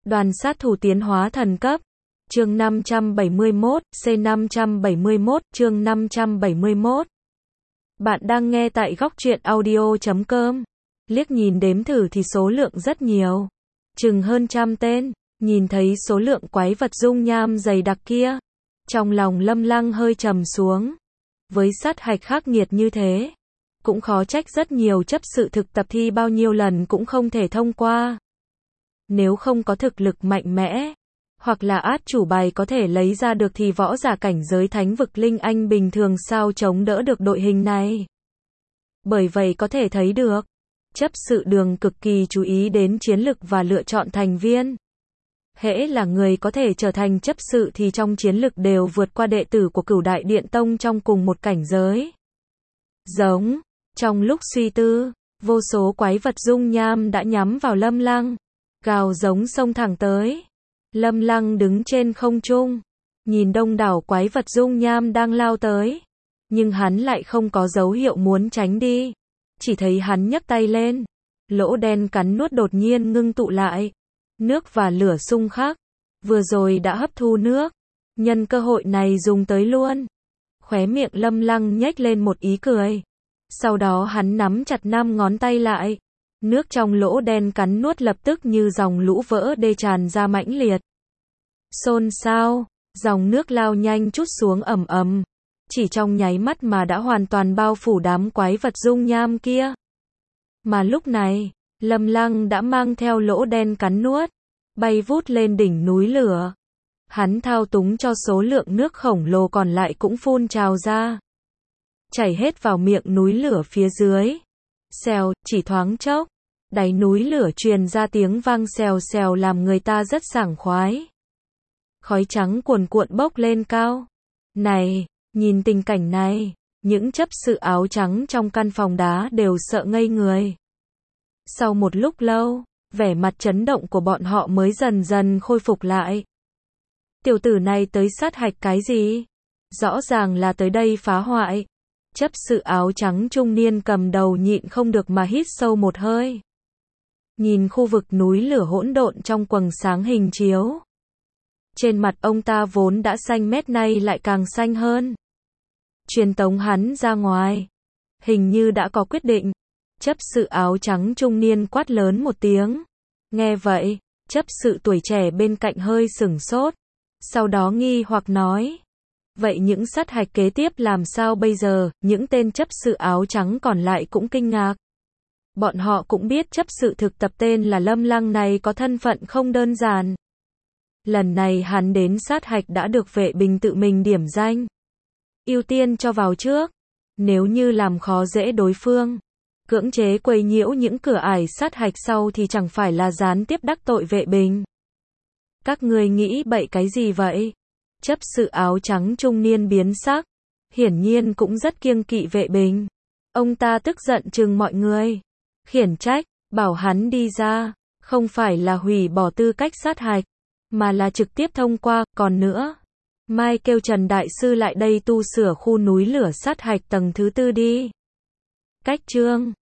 Đoàn sát thủ tiến hóa thần cấp. Chương 571, C571, chương 571. Bạn đang nghe tại góc truyện audio.com. Liếc nhìn đếm thử thì số lượng rất nhiều. Chừng hơn trăm tên. Nhìn thấy số lượng quái vật dung nham dày đặc kia. Trong lòng Lâm Lăng hơi trầm xuống. Với sát hạch khắc nghiệt như thế. Cũng khó trách rất nhiều chấp sự thực tập thi bao nhiêu lần cũng không thể thông qua. Nếu không có thực lực mạnh mẽ, hoặc là át chủ bài có thể lấy ra được thì võ giả cảnh giới thánh vực linh anh bình thường sao chống đỡ được đội hình này. Bởi vậy có thể thấy được, chấp sự đường cực kỳ chú ý đến chiến lực và lựa chọn thành viên. Hễ là người có thể trở thành chấp sự thì trong chiến lực đều vượt qua đệ tử của Cửu Đại Điện Tông trong cùng một cảnh giới. Giống, trong lúc suy tư, vô số quái vật dung nham đã nhắm vào Lâm Lăng. Gào giống xông thẳng tới. Lâm Lăng đứng trên không trung, nhìn đông đảo quái vật dung nham đang lao tới. Nhưng hắn lại không có dấu hiệu muốn tránh đi. Chỉ thấy hắn nhấc tay lên. Lỗ đen cắn nuốt đột nhiên ngưng tụ lại. Nước và lửa xung khắc. Vừa rồi đã hấp thu nước. Nhân cơ hội này dùng tới luôn. Khóe miệng Lâm Lăng nhếch lên một ý cười. Sau đó hắn nắm chặt 5 ngón tay lại. Nước trong lỗ đen cắn nuốt lập tức như dòng lũ vỡ đê tràn ra mãnh liệt. Xôn xao, dòng nước lao nhanh trút xuống ầm ầm. Chỉ trong nháy mắt mà đã hoàn toàn bao phủ đám quái vật dung nham kia. Mà lúc này, Lâm Lăng đã mang theo lỗ đen cắn nuốt, bay vút lên đỉnh núi lửa. Hắn thao túng cho số lượng nước khổng lồ còn lại cũng phun trào ra. Chảy hết vào miệng núi lửa phía dưới. Xèo, chỉ thoáng chốc, đáy núi lửa truyền ra tiếng vang xèo xèo làm người ta rất sảng khoái. Khói trắng cuồn cuộn bốc lên cao. Này, nhìn tình cảnh này, những chấp sự áo trắng trong căn phòng đá đều sợ ngây người. Sau một lúc lâu, vẻ mặt chấn động của bọn họ mới dần dần khôi phục lại. Tiểu tử này tới sát hạch cái gì? Rõ ràng là tới đây phá hoại. Chấp sự áo trắng trung niên cầm đầu nhịn không được mà hít sâu một hơi. Nhìn khu vực núi lửa hỗn độn trong quầng sáng hình chiếu. Trên mặt ông ta vốn đã xanh mét nay lại càng xanh hơn. Truyền tống hắn ra ngoài. Hình như đã có quyết định. Chấp sự áo trắng trung niên quát lớn một tiếng. Nghe vậy, chấp sự tuổi trẻ bên cạnh hơi sửng sốt. Sau đó nghi hoặc nói. Vậy những sát hạch kế tiếp làm sao bây giờ? Những tên chấp sự áo trắng còn lại cũng kinh ngạc. Bọn họ cũng biết chấp sự thực tập tên là Lâm Lăng này có thân phận không đơn giản. Lần này hắn đến sát hạch đã được vệ binh tự mình điểm danh. Ưu tiên cho vào trước. Nếu như làm khó dễ đối phương, cưỡng chế quấy nhiễu những cửa ải sát hạch sau thì chẳng phải là gián tiếp đắc tội vệ binh. Các ngươi nghĩ bậy cái gì vậy? Chấp sự áo trắng trung niên biến sắc. Hiển nhiên cũng rất kiêng kỵ vệ binh. Ông ta tức giận trừng mọi người. Khiển trách, bảo hắn đi ra. Không phải là hủy bỏ tư cách sát hạch, mà là trực tiếp thông qua. Còn nữa, mai kêu Trần Đại Sư lại đây tu sửa khu núi lửa sát hạch tầng thứ 4 đi. Cách chương